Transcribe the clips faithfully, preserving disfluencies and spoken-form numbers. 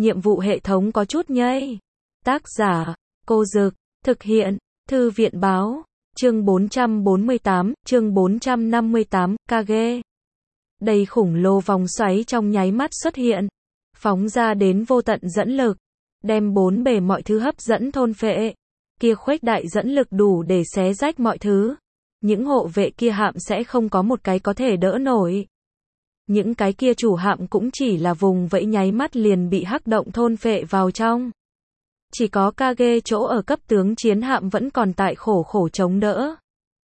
nhiệm vụ hệ thống có chút nhây. Tác giả, Cô Dực, thực hiện, Thư viện báo, chương bốn trăm bốn mươi tám, chương bốn trăm năm mươi tám, Kage. Đầy khủng lồ vòng xoáy trong nháy mắt xuất hiện, phóng ra đến vô tận dẫn lực, đem bốn bề mọi thứ hấp dẫn thôn phệ. Kia khuếch đại dẫn lực đủ để xé rách mọi thứ. Những hộ vệ kia hạm sẽ không có một cái có thể đỡ nổi. Những cái kia chủ hạm cũng chỉ là vùng vẫy nháy mắt liền bị hắc động thôn phệ vào trong. Chỉ có Kage chỗ ở cấp tướng chiến hạm vẫn còn tại khổ khổ chống đỡ.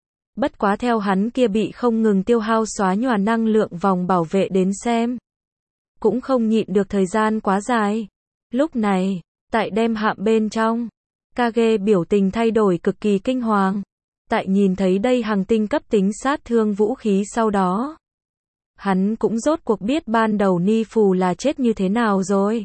Bất quá theo hắn kia bị không ngừng tiêu hao xóa nhòa năng lượng vòng bảo vệ đến xem, cũng không nhịn được thời gian quá dài. Lúc này, tại đem hạm bên trong, Kage biểu tình thay đổi cực kỳ kinh hoàng. Tại nhìn thấy đây hàng tinh cấp tính sát thương vũ khí sau đó, hắn cũng rốt cuộc biết ban đầu Ni Phù là chết như thế nào rồi.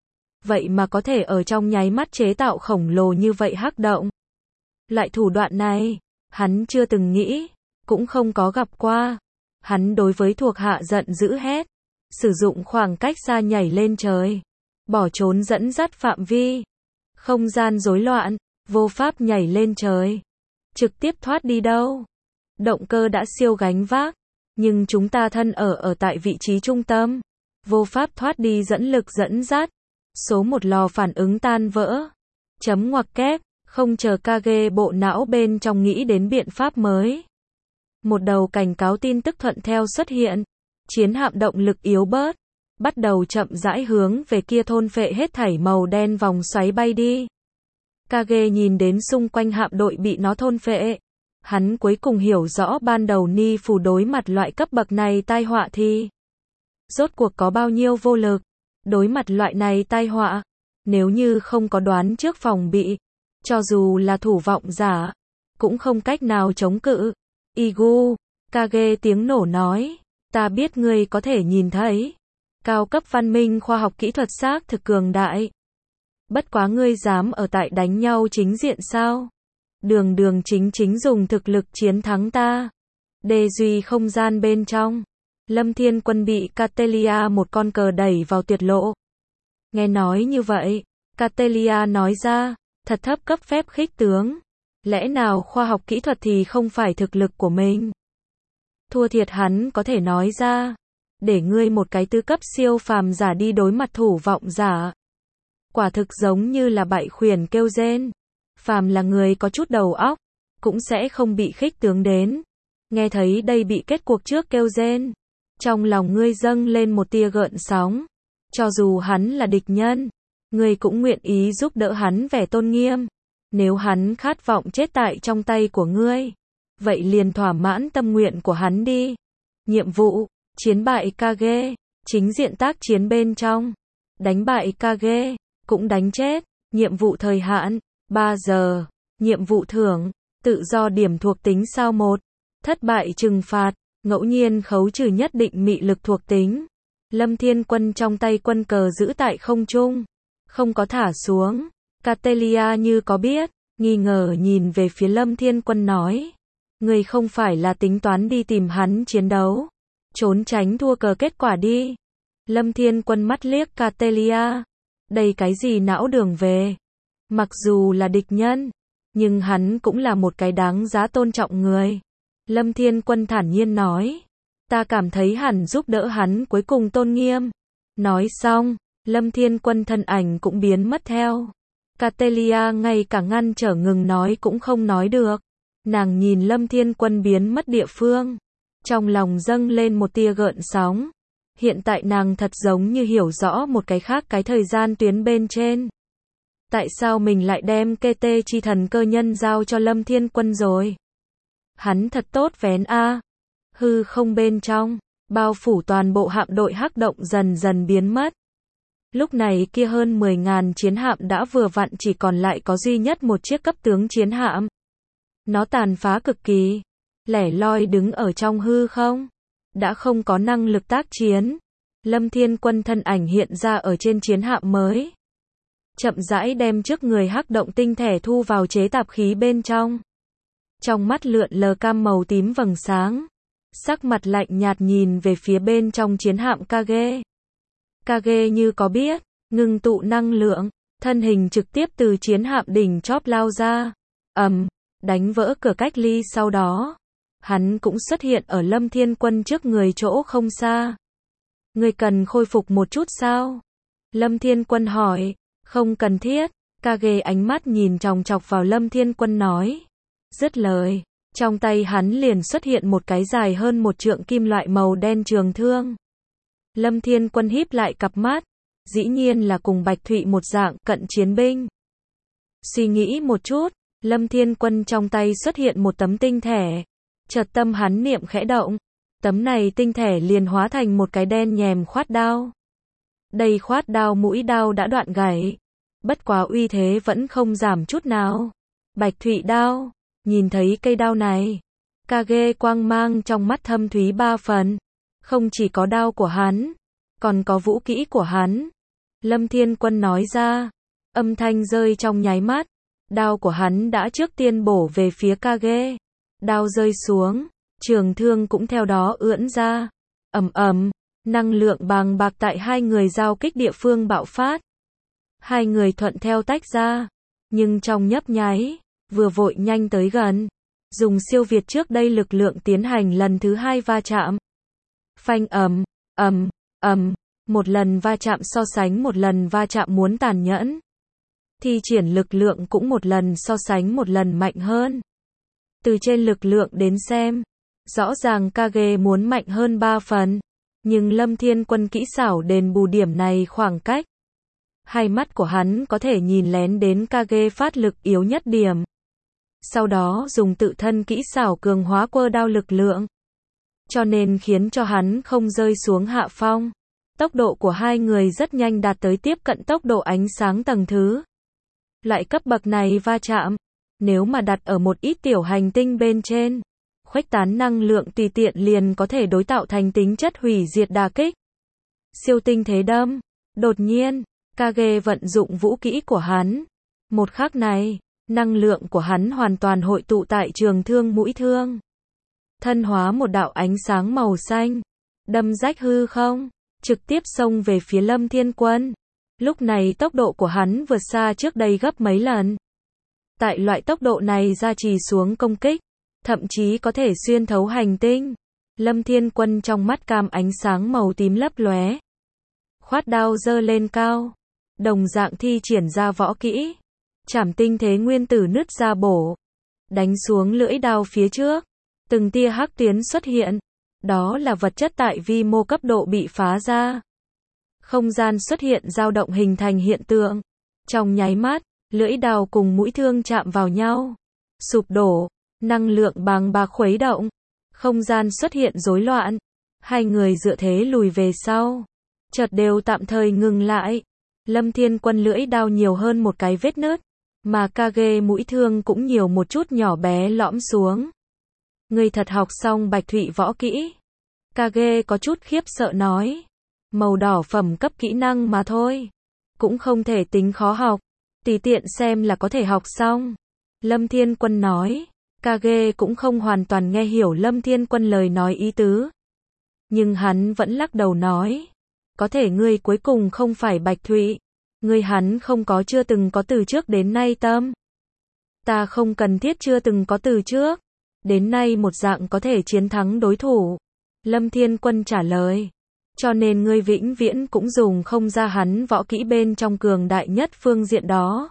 Vậy mà có thể ở trong nháy mắt chế tạo khổng lồ như vậy hắc động. Loại thủ đoạn này, hắn chưa từng nghĩ, cũng không có gặp qua. Hắn đối với thuộc hạ giận dữ hét, sử dụng khoảng cách xa nhảy lên trời, bỏ trốn dẫn dắt phạm vi, không gian rối loạn, vô pháp nhảy lên trời, trực tiếp thoát đi đâu. Động cơ đã siêu gánh vác, nhưng chúng ta thân ở ở tại vị trí trung tâm, vô pháp thoát đi dẫn lực dẫn dắt. Số một lò phản ứng tan vỡ. Chấm ngoặc kép, không chờ Kage bộ não bên trong nghĩ đến biện pháp mới. Một đầu cảnh cáo tin tức thuận theo xuất hiện. Chiến hạm động lực yếu bớt, bắt đầu chậm rãi hướng về kia thôn phệ hết thảy màu đen vòng xoáy bay đi. Kage nhìn đến xung quanh hạm đội bị nó thôn phệ. Hắn cuối cùng hiểu rõ ban đầu Ni Phù đối mặt loại cấp bậc này tai họa thì rốt cuộc có bao nhiêu vô lực. Đối mặt loại này tai họa, nếu như không có đoán trước phòng bị, cho dù là thủ vọng giả, cũng không cách nào chống cự. Igu, Kage tiếng nổ nói, ta biết ngươi có thể nhìn thấy. Cao cấp văn minh khoa học kỹ thuật xác thực cường đại. Bất quá ngươi dám ở tại đánh nhau chính diện sao? Đường đường chính chính dùng thực lực chiến thắng ta. Đề duy không gian bên trong. Lâm Thiên Quân bị Catelia một con cờ đẩy vào tuyệt lộ. Nghe nói như vậy, Catelia nói ra, thật thấp cấp phép khích tướng. Lẽ nào khoa học kỹ thuật thì không phải thực lực của mình? Thua thiệt hắn có thể nói ra, để ngươi một cái tư cấp siêu phàm giả đi đối mặt thủ vọng giả. Quả thực giống như là bại khuyển kêu rên. Phàm là người có chút đầu óc, cũng sẽ không bị khích tướng đến. Nghe thấy đây bị kết cuộc trước kêu rên. Trong lòng ngươi dâng lên một tia gợn sóng. Cho dù hắn là địch nhân, ngươi cũng nguyện ý giúp đỡ hắn vẻ tôn nghiêm. Nếu hắn khát vọng chết tại trong tay của ngươi, vậy liền thỏa mãn tâm nguyện của hắn đi. Nhiệm vụ, chiến bại Kage, chính diện tác chiến bên trong. Đánh bại Kage, cũng đánh chết. Nhiệm vụ thời hạn, ba giờ. Nhiệm vụ thưởng, tự do điểm thuộc tính sao một. Thất bại trừng phạt. Ngẫu nhiên khấu trừ nhất định mị lực thuộc tính. Lâm Thiên Quân trong tay quân cờ giữ tại không trung, không có thả xuống. Catelia như có biết, nghi ngờ nhìn về phía Lâm Thiên Quân nói, người không phải là tính toán đi tìm hắn chiến đấu, trốn tránh thua cờ kết quả đi. Lâm Thiên Quân mắt liếc Catelia, đây cái gì não đường về. Mặc dù là địch nhân, nhưng hắn cũng là một cái đáng giá tôn trọng người. Lâm Thiên Quân thản nhiên nói, ta cảm thấy hẳn giúp đỡ hắn cuối cùng tôn nghiêm. Nói xong, Lâm Thiên Quân thân ảnh cũng biến mất theo. Catelia ngay cả ngăn trở ngừng nói cũng không nói được. Nàng nhìn Lâm Thiên Quân biến mất địa phương, trong lòng dâng lên một tia gợn sóng. Hiện tại nàng thật giống như hiểu rõ một cái khác cái thời gian tuyến bên trên. Tại sao mình lại đem kê tê chi thần cơ nhân giao cho Lâm Thiên Quân rồi? Hắn thật tốt vén a. Hư không bên trong, bao phủ toàn bộ hạm đội hắc động dần dần biến mất. Lúc này kia hơn mười ngàn chiến hạm đã vừa vặn chỉ còn lại có duy nhất một chiếc cấp tướng chiến hạm. Nó tàn phá cực kỳ, lẻ loi đứng ở trong hư không, đã không có năng lực tác chiến. Lâm Thiên Quân thân ảnh hiện ra ở trên chiến hạm mới, chậm rãi đem trước người hắc động tinh thể thu vào chế tạp khí bên trong. Trong mắt lượn lờ cam màu tím vầng sáng, sắc mặt lạnh nhạt nhìn về phía bên trong chiến hạm Kage. Kage như có biết, ngưng tụ năng lượng, thân hình trực tiếp từ chiến hạm đỉnh chóp lao ra, ầm, đánh vỡ cửa cách ly. Sau đó, hắn cũng xuất hiện ở Lâm Thiên Quân trước người chỗ không xa. Ngươi cần khôi phục một chút sao? Lâm Thiên Quân hỏi. Không cần thiết. Kage ánh mắt nhìn chòng chọc vào Lâm Thiên Quân nói. Dứt lời, trong tay hắn liền xuất hiện một cái dài hơn một trượng kim loại màu đen trường thương. Lâm Thiên Quân híp lại cặp mắt, dĩ nhiên là cùng Bạch Thụy một dạng cận chiến binh. Suy nghĩ một chút, Lâm Thiên Quân trong tay xuất hiện một tấm tinh thẻ. Chợt tâm hắn niệm khẽ động, tấm này tinh thẻ liền hóa thành một cái đen nhèm khoát đao. Đây khoát đao mũi đao đã đoạn gãy, bất quá uy thế vẫn không giảm chút nào. Bạch Thụy đao, nhìn thấy cây đao này, Kage quang mang trong mắt thâm thúy ba phần. Không chỉ có đao của hắn, còn có vũ kỹ của hắn. Lâm Thiên Quân nói ra, âm thanh rơi trong nháy mắt, đao của hắn đã trước tiên bổ về phía Kage. Đao rơi xuống, trường thương cũng theo đó ưỡn ra. Ầm ầm, năng lượng bàng bạc tại hai người giao kích địa phương bạo phát. Hai người thuận theo tách ra, nhưng trong nhấp nháy, vừa vội nhanh tới gần, dùng siêu việt trước đây lực lượng tiến hành lần thứ hai va chạm. Phanh ầm, ầm, ầm, một lần va chạm so sánh một lần va chạm muốn tàn nhẫn. Thi triển lực lượng cũng một lần so sánh một lần mạnh hơn. Từ trên lực lượng đến xem, rõ ràng Kage muốn mạnh hơn ba phần, nhưng Lâm Thiên Quân kỹ xảo đền bù điểm này khoảng cách. Hai mắt của hắn có thể nhìn lén đến Kage phát lực yếu nhất điểm. Sau đó dùng tự thân kỹ xảo cường hóa quơ đao lực lượng. Cho nên khiến cho hắn không rơi xuống hạ phong. Tốc độ của hai người rất nhanh đạt tới tiếp cận tốc độ ánh sáng tầng thứ. Loại cấp bậc này va chạm, nếu mà đặt ở một ít tiểu hành tinh bên trên, khuếch tán năng lượng tùy tiện liền có thể đối tạo thành tính chất hủy diệt đả kích. Siêu tinh thế đâm. Đột nhiên, Kage vận dụng vũ kỹ của hắn. Một khắc này, năng lượng của hắn hoàn toàn hội tụ tại trường thương mũi thương. Thân hóa một đạo ánh sáng màu xanh, đâm rách hư không, trực tiếp xông về phía Lâm Thiên Quân. Lúc này tốc độ của hắn vượt xa trước đây gấp mấy lần. Tại loại tốc độ này gia trì xuống công kích, thậm chí có thể xuyên thấu hành tinh. Lâm Thiên Quân trong mắt cam ánh sáng màu tím lấp lóe. Khoát đao giơ lên cao, đồng dạng thi triển ra võ kỹ. Trảm tinh thế nguyên tử nứt ra bổ, đánh xuống lưỡi đao phía trước. Từng tia hắc tuyến xuất hiện, đó là vật chất tại vi mô cấp độ bị phá ra. Không gian xuất hiện dao động hình thành hiện tượng. Trong nháy mắt, lưỡi đao cùng mũi thương chạm vào nhau, sụp đổ, năng lượng bàng bạc khuấy động, không gian xuất hiện rối loạn. Hai người dựa thế lùi về sau, chợt đều tạm thời ngừng lại. Lâm Thiên Quân lưỡi đao nhiều hơn một cái vết nứt, mà Kage mũi thương cũng nhiều một chút nhỏ bé lõm xuống. Ngươi thật học xong Bạch Thụy võ kỹ? Kage có chút khiếp sợ nói. Màu đỏ phẩm cấp kỹ năng mà thôi, cũng không thể tính khó học, tùy tiện xem là có thể học xong. Lâm Thiên Quân nói. Kage cũng không hoàn toàn nghe hiểu Lâm Thiên Quân lời nói ý tứ, nhưng hắn vẫn lắc đầu nói. Có thể ngươi cuối cùng không phải Bạch Thụy, ngươi hắn không có chưa từng có từ trước đến nay tâm. Ta không cần thiết chưa từng có từ trước đến nay một dạng có thể chiến thắng đối thủ. Lâm Thiên Quân trả lời. Cho nên ngươi vĩnh viễn cũng dùng không ra hắn võ kỹ bên trong cường đại nhất phương diện đó.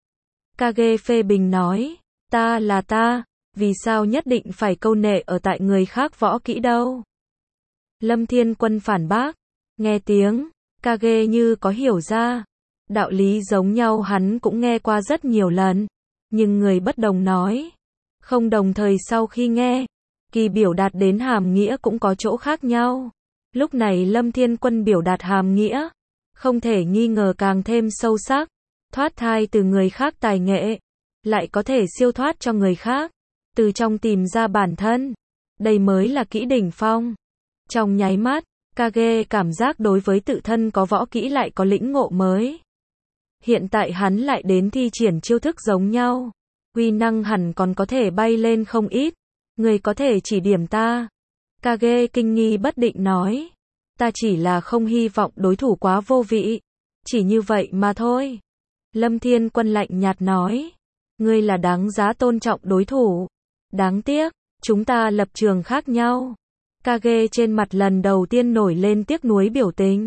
Kage phê bình nói. Ta là ta, vì sao nhất định phải câu nệ ở tại người khác võ kỹ đâu? Lâm Thiên Quân phản bác. Nghe tiếng, Kage như có hiểu ra. Đạo lý giống nhau hắn cũng nghe qua rất nhiều lần, nhưng người bất đồng nói. Không đồng thời sau khi nghe, kỳ biểu đạt đến hàm nghĩa cũng có chỗ khác nhau. Lúc này Lâm Thiên Quân biểu đạt hàm nghĩa, không thể nghi ngờ càng thêm sâu sắc. Thoát thai từ người khác tài nghệ, lại có thể siêu thoát cho người khác, từ trong tìm ra bản thân. Đây mới là kỹ đỉnh phong. Trong nháy mắt, Kage cảm giác đối với tự thân có võ kỹ lại có lĩnh ngộ mới. Hiện tại hắn lại đến thi triển chiêu thức giống nhau, uy năng hẳn còn có thể bay lên không ít. Người có thể chỉ điểm ta? Kage kinh nghi bất định nói. Ta chỉ là không hy vọng đối thủ quá vô vị. Chỉ như vậy mà thôi. Lâm Thiên Quân lạnh nhạt nói. Ngươi là đáng giá tôn trọng đối thủ. Đáng tiếc, chúng ta lập trường khác nhau. Kage trên mặt lần đầu tiên nổi lên tiếc nuối biểu tình.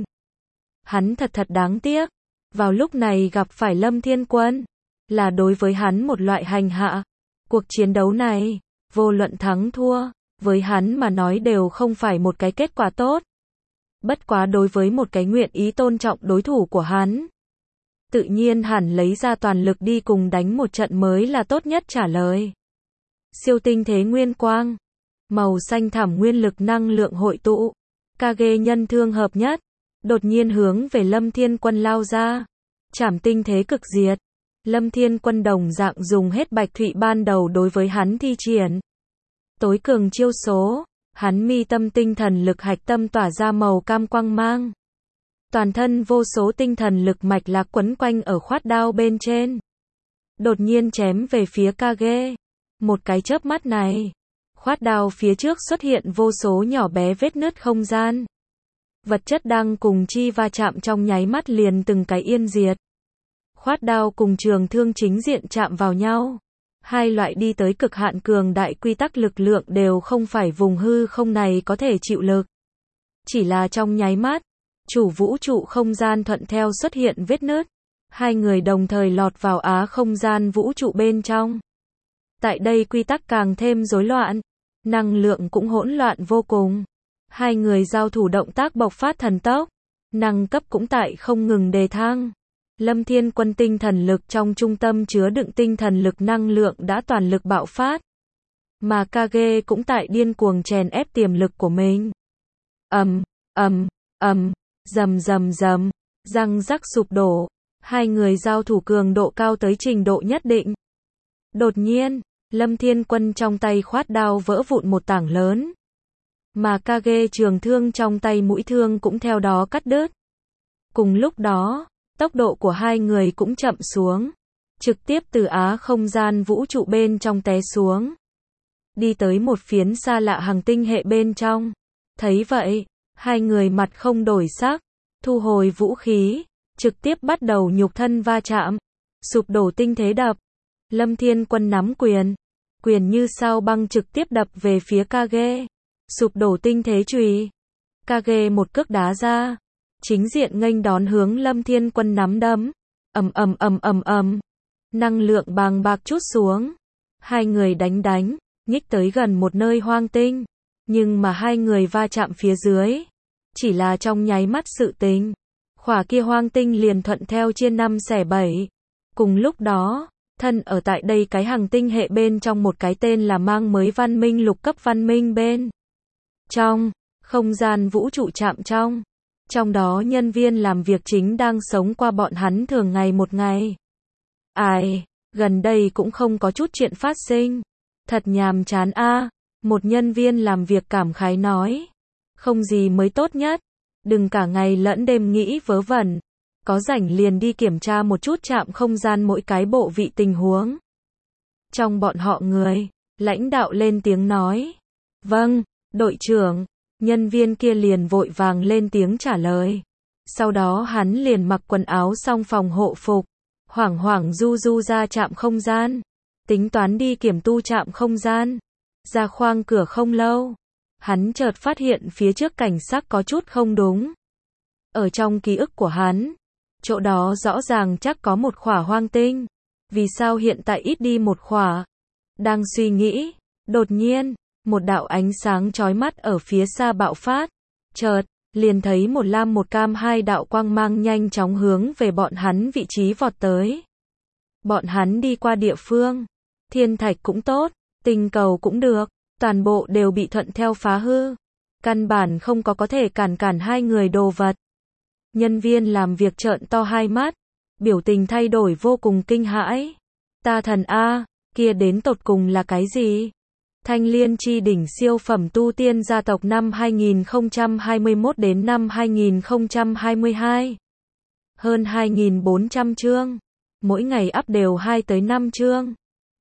Hắn thật thật đáng tiếc. Vào lúc này gặp phải Lâm Thiên Quân, là đối với hắn một loại hành hạ. Cuộc chiến đấu này, vô luận thắng thua, với hắn mà nói đều không phải một cái kết quả tốt. Bất quá đối với một cái nguyện ý tôn trọng đối thủ của hắn, tự nhiên hẳn lấy ra toàn lực đi cùng đánh một trận mới là tốt nhất trả lời. Siêu tinh thế nguyên quang, màu xanh thẳm nguyên lực năng lượng hội tụ, Kage nhân thương hợp nhất, đột nhiên hướng về Lâm Thiên Quân lao ra, chảm tinh thế cực diệt. Lâm Thiên Quân đồng dạng dùng hết bạch thụy ban đầu đối với hắn thi triển. Tối cường chiêu số, hắn mi tâm tinh thần lực hạch tâm tỏa ra màu cam quang mang. Toàn thân vô số tinh thần lực mạch lạc quấn quanh ở khoát đao bên trên. Đột nhiên chém về phía Kage. Một cái chớp mắt này, khoát đao phía trước xuất hiện vô số nhỏ bé vết nứt không gian. Vật chất đang cùng chi va chạm trong nháy mắt liền từng cái yên diệt. Khoát đao cùng trường thương chính diện chạm vào nhau. Hai loại đi tới cực hạn cường đại quy tắc lực lượng đều không phải vùng hư không này có thể chịu lực. Chỉ là trong nháy mắt, chủ vũ trụ không gian thuận theo xuất hiện vết nứt. Hai người đồng thời lọt vào á không gian vũ trụ bên trong. Tại đây quy tắc càng thêm rối loạn, năng lượng cũng hỗn loạn vô cùng. Hai người giao thủ động tác bộc phát thần tốc, năng cấp cũng tại không ngừng đề thăng. Lâm Thiên Quân tinh thần lực trong trung tâm chứa đựng tinh thần lực năng lượng đã toàn lực bạo phát. Mà Kage cũng tại điên cuồng chèn ép tiềm lực của mình. Ầm, ầm, ầm, rầm rầm rầm, răng rắc sụp đổ. Hai người giao thủ cường độ cao tới trình độ nhất định. Đột nhiên, Lâm Thiên Quân trong tay khoát đao vỡ vụn một tảng lớn. Mà Kage trường thương trong tay mũi thương cũng theo đó cắt đứt. Cùng lúc đó, tốc độ của hai người cũng chậm xuống. Trực tiếp từ á không gian vũ trụ bên trong té xuống. Đi tới một phiến xa lạ hành tinh hệ bên trong. Thấy vậy, hai người mặt không đổi sắc. Thu hồi vũ khí. Trực tiếp bắt đầu nhục thân va chạm. Sụp đổ tinh thế đập. Lâm Thiên Quân nắm quyền. Quyền như sao băng trực tiếp đập về phía Kage. Sụp đổ tinh thế chùy. Kage một cước đá ra. Chính diện nghênh đón hướng Lâm Thiên Quân nắm đấm. Ầm ầm ầm ầm ầm. Năng lượng bàng bạc trút xuống. Hai người đánh đánh, nhích tới gần một nơi hoang tinh. Nhưng mà hai người va chạm phía dưới. Chỉ là trong nháy mắt sự tình. Khỏa kia hoang tinh liền thuận theo chia năm xẻ bảy. Cùng lúc đó, thân ở tại đây cái hành tinh hệ bên trong một cái tên là mang mới văn minh lục cấp văn minh bên. Trong, không gian vũ trụ chạm trong. Trong đó nhân viên làm việc chính đang sống qua bọn hắn thường ngày một ngày. Ai, gần đây cũng không có chút chuyện phát sinh. Thật nhàm chán a, một nhân viên làm việc cảm khái nói. Không gì mới tốt nhất. Đừng cả ngày lẫn đêm nghĩ vớ vẩn. Có rảnh liền đi kiểm tra một chút trạm không gian mỗi cái bộ vị tình huống. Trong bọn họ người, lãnh đạo lên tiếng nói. Vâng, đội trưởng. Nhân viên kia liền vội vàng lên tiếng trả lời. Sau đó hắn liền mặc quần áo xong phòng hộ phục. Hoảng hoảng du du ra trạm không gian. Tính toán đi kiểm tu trạm không gian. Ra khoang cửa không lâu. Hắn chợt phát hiện phía trước cảnh sắc có chút không đúng. Ở trong ký ức của hắn, chỗ đó rõ ràng chắc có một khỏa hoang tinh. Vì sao hiện tại ít đi một khỏa? Đang suy nghĩ, đột nhiên, một đạo ánh sáng chói mắt ở phía xa bạo phát. Chợt, liền thấy một lam một cam hai đạo quang mang nhanh chóng hướng về bọn hắn vị trí vọt tới. Bọn hắn đi qua địa phương, thiên thạch cũng tốt, tinh cầu cũng được, toàn bộ đều bị thuận theo phá hư. Căn bản không có có thể cản cản hai người đồ vật. Nhân viên làm việc trợn to hai mắt, biểu tình thay đổi vô cùng kinh hãi. Ta thần A, kia đến tột cùng là cái gì? Thanh Liên chi đỉnh siêu phẩm tu tiên gia tộc năm hai nghìn không trăm hai mươi mốt đến năm hai nghìn không trăm hai mươi hai. Hơn hai nghìn bốn trăm chương. Mỗi ngày up đều hai tới năm chương.